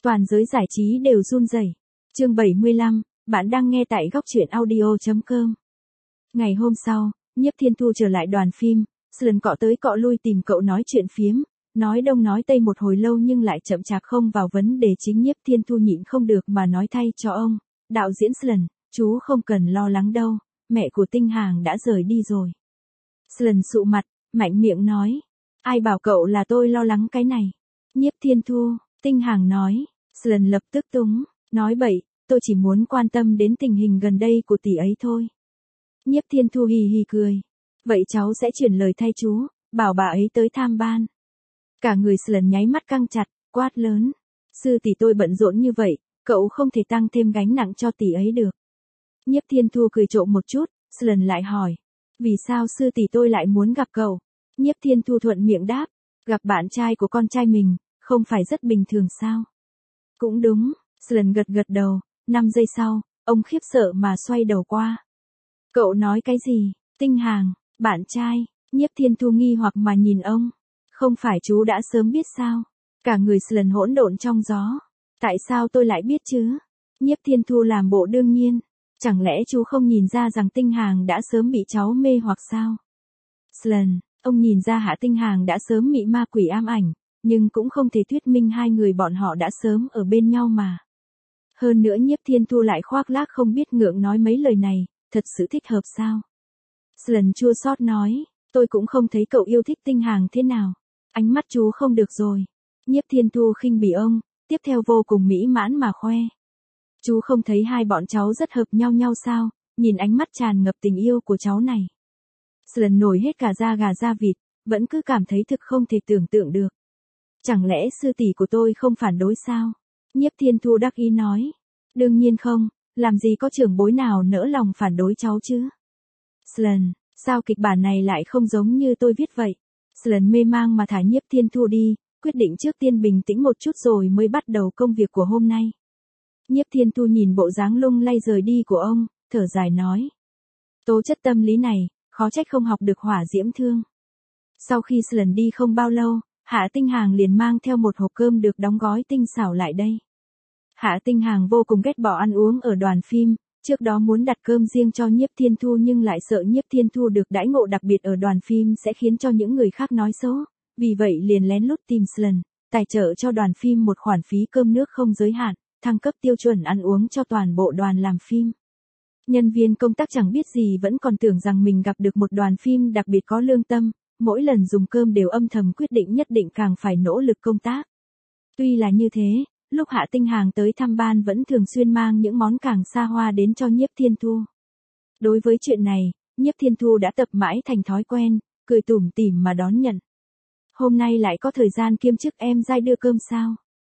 Toàn giới giải trí đều run rẩy. Chương 75, bạn đang nghe tại góc truyện audio.com. Ngày hôm sau, Nhiếp Thiên Thu trở lại đoàn phim, Slan cọ tới cọ lui tìm cậu nói chuyện phiếm, nói đông nói tây một hồi lâu nhưng lại chậm chạp không vào vấn đề chính. Nhiếp Thiên Thu nhịn không được mà nói thay cho ông, đạo diễn Slan, chú không cần lo lắng đâu, mẹ của Tinh Hàng đã rời đi rồi. Slan sụ mặt, mạnh miệng nói, ai bảo cậu là tôi lo lắng cái này. Nhiếp Thiên Thu, Tinh Hàng nói. Slan lập tức túng, nói bậy, tôi chỉ muốn quan tâm đến tình hình gần đây của tỷ ấy thôi. Nhiếp Thiên Thu hì hì cười. Vậy cháu sẽ chuyển lời thay chú, bảo bà ấy tới tham ban. Cả người Slan nháy mắt căng chặt, quát lớn. Sư tỷ tôi bận rộn như vậy, cậu không thể tăng thêm gánh nặng cho tỷ ấy được. Nhiếp Thiên Thu cười trộm một chút, Slan lại hỏi. Vì sao sư tỷ tôi lại muốn gặp cậu? Nhiếp Thiên Thu thuận miệng đáp. Gặp bạn trai của con trai mình, không phải rất bình thường sao? Cũng đúng, Slan gật gật đầu, 5 giây sau, ông khiếp sợ mà xoay đầu qua. Cậu nói cái gì? Tinh Hàng, bạn trai. Nhiếp Thiên Thu nghi hoặc mà nhìn ông. Không phải chú đã sớm biết sao? Cả người Slan hỗn độn trong gió. Tại sao tôi lại biết chứ? Nhiếp Thiên Thu làm bộ đương nhiên. Chẳng lẽ chú không nhìn ra rằng Tinh Hàng đã sớm bị cháu mê hoặc sao? Slan, ông nhìn ra Hạ Tinh Hàng đã sớm bị ma quỷ ám ảnh, nhưng cũng không thể thuyết minh hai người bọn họ đã sớm ở bên nhau mà. Hơn nữa Nhiếp Thiên Thu lại khoác lác không biết ngượng nói mấy lời này, thật sự thích hợp sao? Slan chua xót nói, tôi cũng không thấy cậu yêu thích Tinh Hàng thế nào. Ánh mắt chú không được rồi. Nhiếp Thiên Thu khinh bỉ ông, tiếp theo vô cùng mỹ mãn mà khoe. Chú không thấy hai bọn cháu rất hợp nhau sao, nhìn ánh mắt tràn ngập tình yêu của cháu này. Slan nổi hết cả da gà da vịt, vẫn cứ cảm thấy thực không thể tưởng tượng được. Chẳng lẽ sư tỷ của tôi không phản đối sao? Nhiếp Thiên Thu đắc ý nói. Đương nhiên không, làm gì có trưởng bối nào nỡ lòng phản đối cháu chứ? Slan, sao kịch bản này lại không giống như tôi viết vậy? Slan mê mang mà thả Nhiếp Thiên Thu đi, quyết định trước tiên bình tĩnh một chút rồi mới bắt đầu công việc của hôm nay. Nhiếp Thiên Thu nhìn bộ dáng lung lay rời đi của ông, thở dài nói. Tố chất tâm lý này, khó trách không học được hỏa diễm thương. Sau khi Slan đi không bao lâu, Hạ Tinh Hàng liền mang theo một hộp cơm được đóng gói tinh xảo lại đây. Hạ Tinh Hàng vô cùng ghét bỏ ăn uống ở đoàn phim, trước đó muốn đặt cơm riêng cho Nhiếp Thiên Thu nhưng lại sợ Nhiếp Thiên Thu được đãi ngộ đặc biệt ở đoàn phim sẽ khiến cho những người khác nói xấu, vì vậy liền lén lút tìm Slan, tài trợ cho đoàn phim một khoản phí cơm nước không giới hạn, thăng cấp tiêu chuẩn ăn uống cho toàn bộ đoàn làm phim. Nhân viên công tác chẳng biết gì vẫn còn tưởng rằng mình gặp được một đoàn phim đặc biệt có lương tâm, mỗi lần dùng cơm đều âm thầm quyết định nhất định càng phải nỗ lực công tác. Tuy là như thế, lúc Hạ Tinh Hàng tới thăm ban vẫn thường xuyên mang những món càng xa hoa đến cho Nhiếp Thiên Thu. Đối với chuyện này, Nhiếp Thiên Thu đã tập mãi thành thói quen, cười tủm tỉm mà đón nhận. Hôm nay lại có thời gian kiêm chức em giai đưa cơm sao?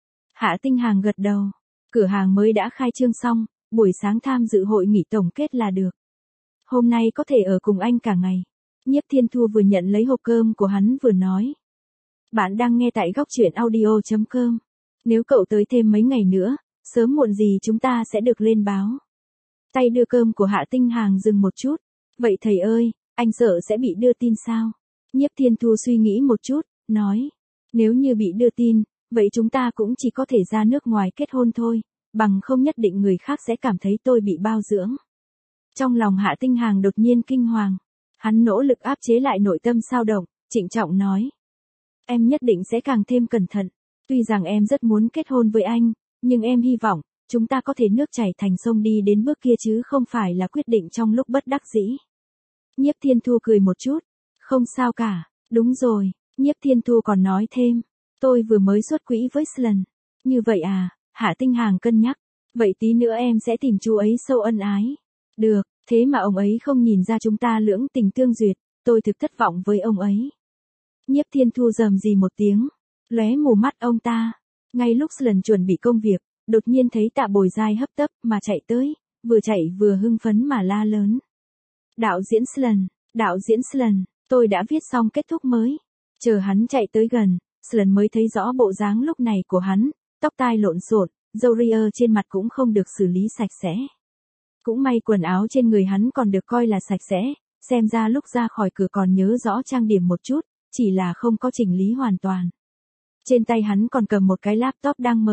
Hạ Tinh Hàng gật đầu. Cửa hàng mới đã khai trương xong, buổi sáng tham dự hội nghị tổng kết là được. Hôm nay có thể ở cùng anh cả ngày. Nhiếp Thiên Thu vừa nhận lấy hộp cơm của hắn vừa nói. Bạn đang nghe tại góc truyện audio.com. Nếu cậu tới thêm mấy ngày nữa, sớm muộn gì chúng ta sẽ được lên báo. Tay đưa cơm của Hạ Tinh Hàng dừng một chút. Vậy thầy ơi, anh sợ sẽ bị đưa tin sao? Nhiếp Thiên Thu suy nghĩ một chút, nói. Nếu như bị đưa tin, vậy chúng ta cũng chỉ có thể ra nước ngoài kết hôn thôi, bằng không nhất định người khác sẽ cảm thấy tôi bị bao dưỡng. Trong lòng Hạ Tinh Hàng đột nhiên kinh hoàng. Hắn nỗ lực áp chế lại nội tâm xao động, trịnh trọng nói. Em nhất định sẽ càng thêm cẩn thận. Tuy rằng em rất muốn kết hôn với anh, nhưng em hy vọng, chúng ta có thể nước chảy thành sông đi đến bước kia chứ không phải là quyết định trong lúc bất đắc dĩ. Nhiếp Thiên Thu cười một chút. Không sao cả, đúng rồi, Nhiếp Thiên Thu còn nói thêm. Tôi vừa mới xuất quỹ với Slan. Như vậy à, Hạ Tinh Hàng cân nhắc. Vậy tí nữa em sẽ tìm chú ấy sâu ân ái. Được, thế mà ông ấy không nhìn ra chúng ta lưỡng tình tương duyệt, tôi thực thất vọng với ông ấy. Nhiếp Thiên Thu rầm rì một tiếng, lóe mù mắt ông ta. Ngay lúc Slan chuẩn bị công việc, đột nhiên thấy Tạ Bồi Giai hấp tấp mà chạy tới, vừa chạy vừa hưng phấn mà la lớn. Đạo diễn Slan, tôi đã viết xong kết thúc mới. Chờ hắn chạy tới gần, Slan mới thấy rõ bộ dáng lúc này của hắn, tóc tai lộn xộn, râu ria trên mặt cũng không được xử lý sạch sẽ. Cũng may quần áo trên người hắn còn được coi là sạch sẽ, xem ra lúc ra khỏi cửa còn nhớ rõ trang điểm một chút, chỉ là không có chỉnh lý hoàn toàn. Trên tay hắn còn cầm một cái laptop đang mở,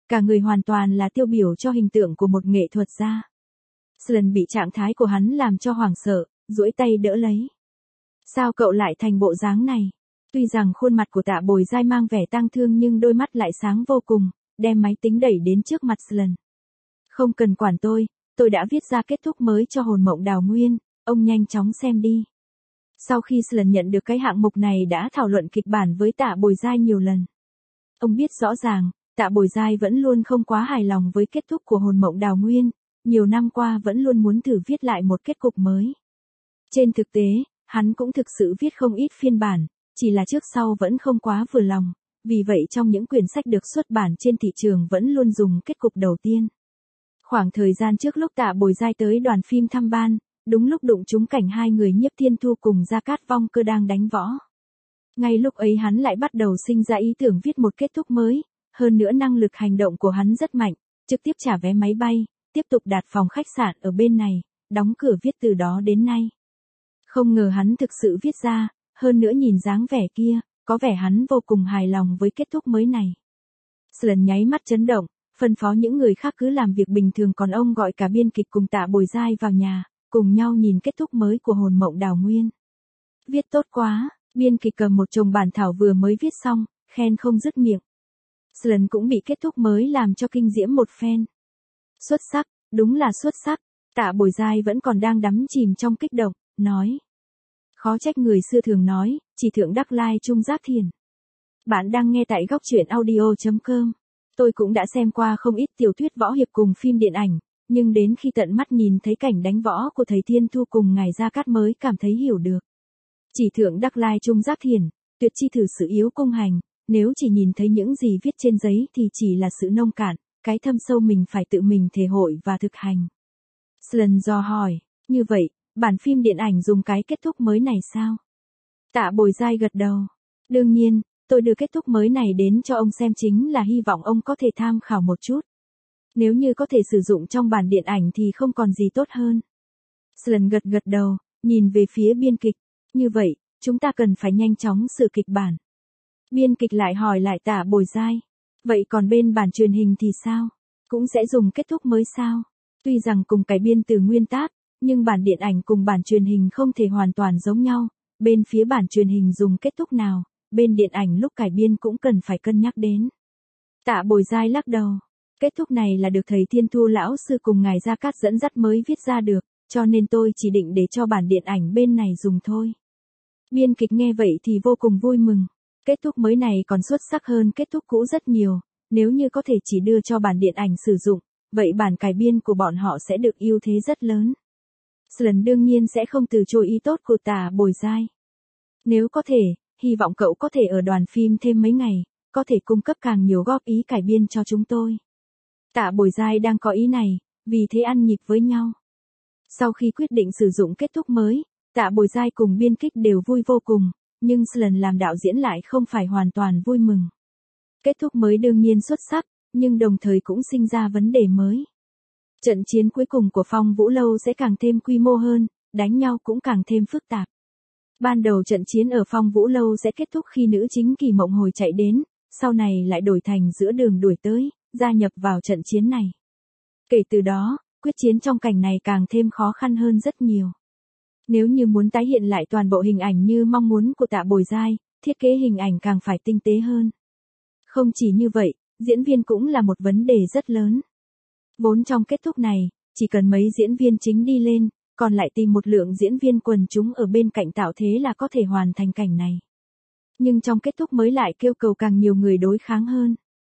cả người hoàn toàn là tiêu biểu cho hình tượng của một nghệ thuật gia. Slan bị trạng thái của hắn làm cho hoảng sợ, duỗi tay đỡ lấy. Sao cậu lại thành bộ dáng này? Tuy rằng khuôn mặt của Tạ Bồi Giai mang vẻ tang thương nhưng đôi mắt lại sáng vô cùng, đem máy tính đẩy đến trước mặt Slan. Không cần quản tôi đã viết ra kết thúc mới cho Hồn Mộng Đào Nguyên, ông nhanh chóng xem đi. Sau khi Slan nhận được cái hạng mục này đã thảo luận kịch bản với Tạ Bồi Giai nhiều lần. Ông biết rõ ràng, Tạ Bồi Giai vẫn luôn không quá hài lòng với kết thúc của Hồn Mộng Đào Nguyên, nhiều năm qua vẫn luôn muốn thử viết lại một kết cục mới. Trên thực tế, hắn cũng thực sự viết không ít phiên bản, chỉ là trước sau vẫn không quá vừa lòng, vì vậy trong những quyển sách được xuất bản trên thị trường vẫn luôn dùng kết cục đầu tiên. Khoảng thời gian trước lúc Tạ Bồi Giai tới đoàn phim thăm ban, đúng lúc đụng trúng cảnh hai người Nhiếp Thiên Thu cùng Gia Cát Vong Cơ đang đánh võ. Ngay lúc ấy hắn lại bắt đầu sinh ra ý tưởng viết một kết thúc mới, hơn nữa năng lực hành động của hắn rất mạnh, trực tiếp trả vé máy bay, tiếp tục đặt phòng khách sạn ở bên này, đóng cửa viết từ đó đến nay. Không ngờ hắn thực sự viết ra, hơn nữa nhìn dáng vẻ kia, có vẻ hắn vô cùng hài lòng với kết thúc mới này. Slan nháy mắt chấn động, phân phó những người khác cứ làm việc bình thường còn ông gọi cả biên kịch cùng Tạ Bồi Giai vào nhà, cùng nhau nhìn kết thúc mới của Hồn Mộng Đào Nguyên. Viết tốt quá, biên kịch cầm một chồng bản thảo vừa mới viết xong, khen không dứt miệng. Slan cũng bị kết thúc mới làm cho kinh diễm một phen. Xuất sắc, đúng là xuất sắc, Tạ Bồi Giai vẫn còn đang đắm chìm trong kích động, nói. Khó trách người xưa thường nói, chỉ thượng đắc lai trung giác thiền. Bạn đang nghe tại góc truyện audio.com. Tôi cũng đã xem qua không ít tiểu thuyết võ hiệp cùng phim điện ảnh, nhưng đến khi tận mắt nhìn thấy cảnh đánh võ của thầy Thiên Thu cùng ngài Gia Cát mới cảm thấy hiểu được. Chỉ thượng đắc lai trung giác thiền, tuyệt chi thử sự yếu công hành, nếu chỉ nhìn thấy những gì viết trên giấy thì chỉ là sự nông cạn, cái thâm sâu mình phải tự mình thể hội và thực hành. Slan dò hỏi, như vậy, bản phim điện ảnh dùng cái kết thúc mới này sao? Tạ Bồi Giai gật đầu. Đương nhiên, tôi đưa kết thúc mới này đến cho ông xem chính là hy vọng ông có thể tham khảo một chút. Nếu như có thể sử dụng trong bản điện ảnh thì không còn gì tốt hơn. Slan gật đầu, nhìn về phía biên kịch. Như vậy, chúng ta cần phải nhanh chóng sửa kịch bản. Biên kịch lại hỏi lại Tạ Bồi Giai. Vậy còn bên bản truyền hình thì sao? Cũng sẽ dùng kết thúc mới sao? Tuy rằng cùng cải biên từ nguyên tác, nhưng bản điện ảnh cùng bản truyền hình không thể hoàn toàn giống nhau. Bên phía bản truyền hình dùng kết thúc nào, bên điện ảnh lúc cải biên cũng cần phải cân nhắc đến. Tạ Bồi Giai lắc đầu. Kết thúc này là được thầy Thiên Thu lão sư cùng ngài Gia Cát dẫn dắt mới viết ra được, cho nên tôi chỉ định để cho bản điện ảnh bên này dùng thôi. Biên kịch nghe vậy thì vô cùng vui mừng. Kết thúc mới này còn xuất sắc hơn kết thúc cũ rất nhiều, nếu như có thể chỉ đưa cho bản điện ảnh sử dụng, vậy bản cải biên của bọn họ sẽ được ưu thế rất lớn. Slan đương nhiên sẽ không từ chối ý tốt của Tạ Bồi Giai. Nếu có thể, hy vọng cậu có thể ở đoàn phim thêm mấy ngày, có thể cung cấp càng nhiều góp ý cải biên cho chúng tôi. Tạ Bồi Giai đang có ý này, vì thế ăn nhịp với nhau. Sau khi quyết định sử dụng kết thúc mới, Tạ Bồi Giai cùng biên kịch đều vui vô cùng, nhưng Slan làm đạo diễn lại không phải hoàn toàn vui mừng. Kết thúc mới đương nhiên xuất sắc, nhưng đồng thời cũng sinh ra vấn đề mới. Trận chiến cuối cùng của Phong Vũ Lâu sẽ càng thêm quy mô hơn, đánh nhau cũng càng thêm phức tạp. Ban đầu trận chiến ở Phong Vũ Lâu sẽ kết thúc khi nữ chính Kỳ Mộng Hồi chạy đến, sau này lại đổi thành giữa đường đuổi tới, gia nhập vào trận chiến này. Kể từ đó, quyết chiến trong cảnh này càng thêm khó khăn hơn rất nhiều. Nếu như muốn tái hiện lại toàn bộ hình ảnh như mong muốn của Tạ Bồi Giai, thiết kế hình ảnh càng phải tinh tế hơn. Không chỉ như vậy, diễn viên cũng là một vấn đề rất lớn. Vốn trong kết thúc này, chỉ cần mấy diễn viên chính đi lên, còn lại tìm một lượng diễn viên quần chúng ở bên cạnh tạo thế là có thể hoàn thành cảnh này. Nhưng trong kết thúc mới lại kêu cầu càng nhiều người đối kháng hơn.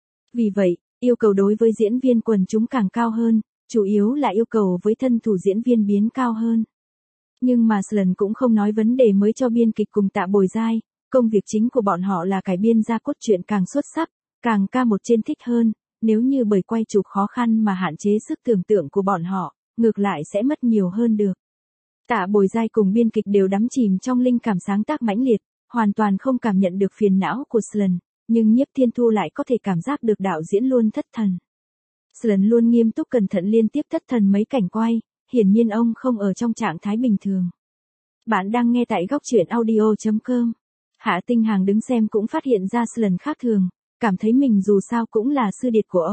Vì vậy, yêu cầu đối với diễn viên quần chúng càng cao hơn, chủ yếu là yêu cầu với thân thủ diễn viên biến cao hơn. Nhưng mà Slan cũng không nói vấn đề mới cho biên kịch cùng Tạ Bồi Giai, công việc chính của bọn họ là cải biên ra cốt truyện càng xuất sắc, càng ca một trên thích hơn, nếu như bởi quay chụp khó khăn mà hạn chế sức tưởng tượng của bọn họ, ngược lại sẽ mất nhiều hơn được. Tạ Bồi Giai cùng biên kịch đều đắm chìm trong linh cảm sáng tác mãnh liệt, hoàn toàn không cảm nhận được phiền não của Slan, nhưng Nhiếp Thiên Thu lại có thể cảm giác được đạo diễn luôn thất thần. Slan luôn nghiêm túc cẩn thận liên tiếp thất thần mấy cảnh quay, hiển nhiên ông không ở trong trạng thái bình thường. Bạn đang nghe tại góc truyện audio.com. Hạ Tinh Hàng đứng xem cũng phát hiện ra Slan khác thường, cảm thấy mình dù sao cũng là sư điệt của ông,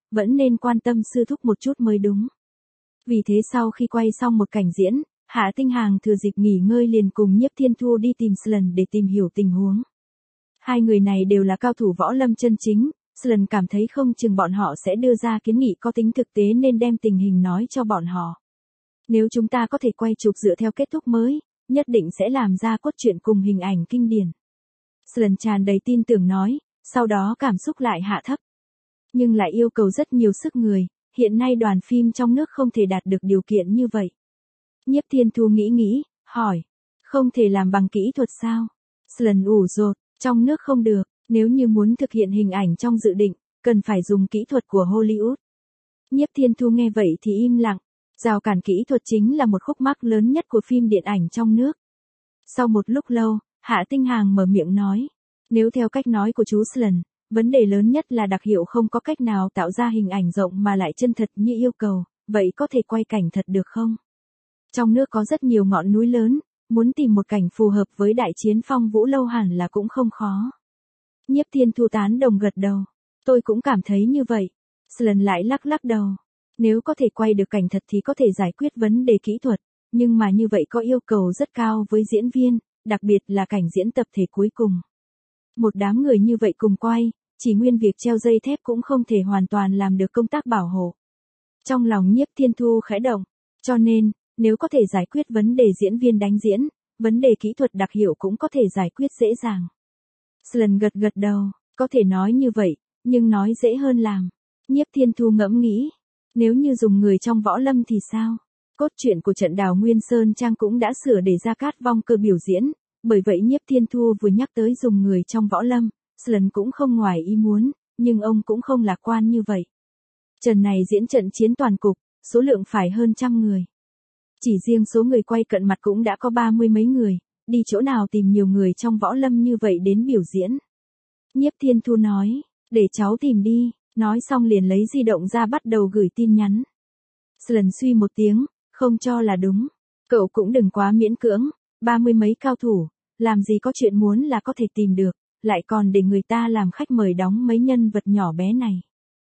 vẫn nên quan tâm sư thúc một chút mới đúng. Vì thế sau khi quay xong một cảnh diễn, Hạ Tinh Hàng thừa dịp nghỉ ngơi liền cùng Nhiếp Thiên Thu đi tìm Slan để tìm hiểu tình huống. Hai người này đều là cao thủ võ lâm chân chính, Slan cảm thấy không chừng bọn họ sẽ đưa ra kiến nghị có tính thực tế nên đem tình hình nói cho bọn họ. Nếu chúng ta có thể quay chụp dựa theo kết thúc mới, nhất định sẽ làm ra cốt truyện cùng hình ảnh kinh điển. Slan tràn đầy tin tưởng nói, sau đó cảm xúc lại hạ thấp. Nhưng lại yêu cầu rất nhiều sức người, hiện nay đoàn phim trong nước không thể đạt được điều kiện như vậy. Nhiếp Thiên Thu nghĩ, hỏi, không thể làm bằng kỹ thuật sao? Slan ủ rột, trong nước không được, nếu như muốn thực hiện hình ảnh trong dự định, cần phải dùng kỹ thuật của Hollywood. Nhiếp Thiên Thu nghe vậy thì im lặng, rào cản kỹ thuật chính là một khúc mắc lớn nhất của phim điện ảnh trong nước. Sau một lúc lâu, Hạ Tinh Hàng mở miệng nói, nếu theo cách nói của chú Slan, vấn đề lớn nhất là đặc hiệu không có cách nào tạo ra hình ảnh rộng mà lại chân thật như yêu cầu, vậy có thể quay cảnh thật được không? Trong nước có rất nhiều ngọn núi lớn, muốn tìm một cảnh phù hợp với đại chiến Phong Vũ Lâu hẳn là cũng không khó. Nhiếp Thiên Thu tán đồng gật đầu, tôi cũng cảm thấy như vậy. Slan lại lắc đầu, nếu có thể quay được cảnh thật thì có thể giải quyết vấn đề kỹ thuật, nhưng mà như vậy có yêu cầu rất cao với diễn viên, đặc biệt là cảnh diễn tập thể cuối cùng. Một đám người như vậy cùng quay, chỉ nguyên việc treo dây thép cũng không thể hoàn toàn làm được công tác bảo hộ. Trong lòng Nhiếp Thiên Thu khẽ động, cho nên, nếu có thể giải quyết vấn đề diễn viên đánh diễn, vấn đề kỹ thuật đặc hiệu cũng có thể giải quyết dễ dàng. Slan gật đầu, có thể nói như vậy, nhưng nói dễ hơn làm. Nhiếp Thiên Thu ngẫm nghĩ, nếu như dùng người trong võ lâm thì sao? Cốt truyện của trận Đào Nguyên Sơn Trang cũng đã sửa để Gia Cát Vong Cơ biểu diễn, bởi vậy Nhiếp Thiên Thu vừa nhắc tới dùng người trong võ lâm, Slan cũng không ngoài ý muốn, nhưng ông cũng không lạc quan như vậy. Trận này diễn trận chiến toàn cục, số lượng phải hơn 100 người. Chỉ riêng số người quay cận mặt cũng đã có 30 mấy người, đi chỗ nào tìm nhiều người trong võ lâm như vậy đến biểu diễn. Nhiếp Thiên Thu nói, để cháu tìm đi, nói xong liền lấy di động ra bắt đầu gửi tin nhắn. Slan suy một tiếng, không cho là đúng. Cậu cũng đừng quá miễn cưỡng, 30 mấy cao thủ, làm gì có chuyện muốn là có thể tìm được, lại còn để người ta làm khách mời đóng mấy nhân vật nhỏ bé này.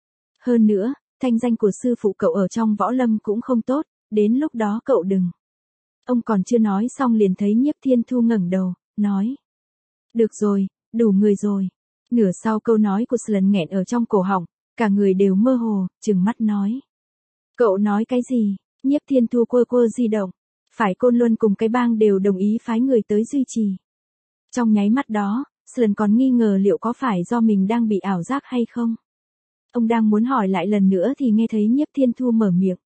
Hơn nữa, thanh danh của sư phụ cậu ở trong võ lâm cũng không tốt, đến lúc đó cậu đừng. Ông còn chưa nói xong liền thấy Nhiếp Thiên Thu ngẩng đầu, nói. Được rồi, đủ người rồi. Nửa sau câu nói của Slan nghẹn ở trong cổ họng, cả người đều mơ hồ, trừng mắt nói. Cậu nói cái gì? Nhiếp Thiên Thu quơ di động. Phải Côn Luân cùng cái bang đều đồng ý phái người tới duy trì. Trong nháy mắt đó, Slan còn nghi ngờ liệu có phải do mình đang bị ảo giác hay không. Ông đang muốn hỏi lại lần nữa thì nghe thấy Nhiếp Thiên Thu mở miệng.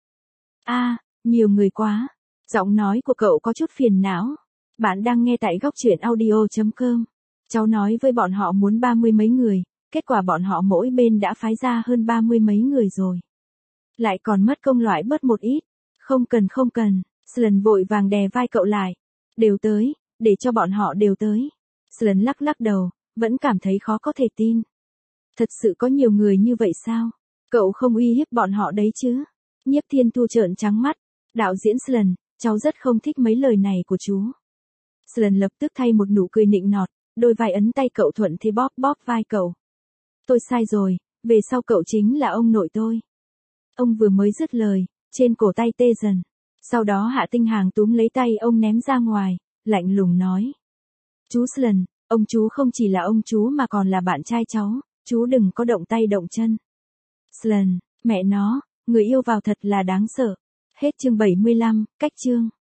Nhiều người quá. Giọng nói của cậu có chút phiền não. Bạn đang nghe tại góc truyện audio.com. Cháu nói với bọn họ muốn 30 mấy người, kết quả bọn họ mỗi bên đã phái ra hơn 30 mấy người rồi. Lại còn mất công loại bớt một ít. Không cần. Slan vội vàng đè vai cậu lại. Đều tới, để cho bọn họ đều tới. Slan lắc đầu, vẫn cảm thấy khó có thể tin. Thật sự có nhiều người như vậy sao? Cậu không uy hiếp bọn họ đấy chứ? Nhiếp Thiên Thu trợn trắng mắt. Đạo diễn Slan, cháu rất không thích mấy lời này của chú. Slan lập tức thay một nụ cười nịnh nọt, đôi vai ấn tay cậu thuận thế bóp vai cậu. Tôi sai rồi, về sau cậu chính là ông nội tôi. Ông vừa mới dứt lời, trên cổ tay tê dần. Sau đó Hạ Tinh Hàng túm lấy tay ông ném ra ngoài, lạnh lùng nói. Chú Slan, ông chú không chỉ là ông chú mà còn là bạn trai cháu, chú đừng có động tay động chân. Slan, mẹ nó, người yêu vào thật là đáng sợ. Hết chương 75, cách chương.